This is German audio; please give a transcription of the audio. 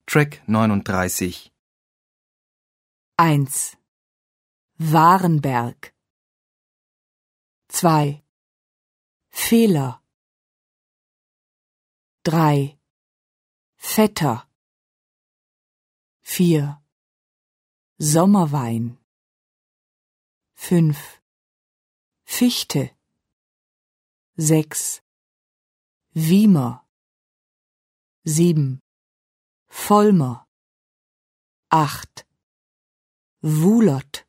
Track 39. 1. Warenberg. 2. Fehler. 3. Vetter. 4. Sommerwein. 5. Fichte. 6. Wiemer. 7. Vollmer. 8. Wulert.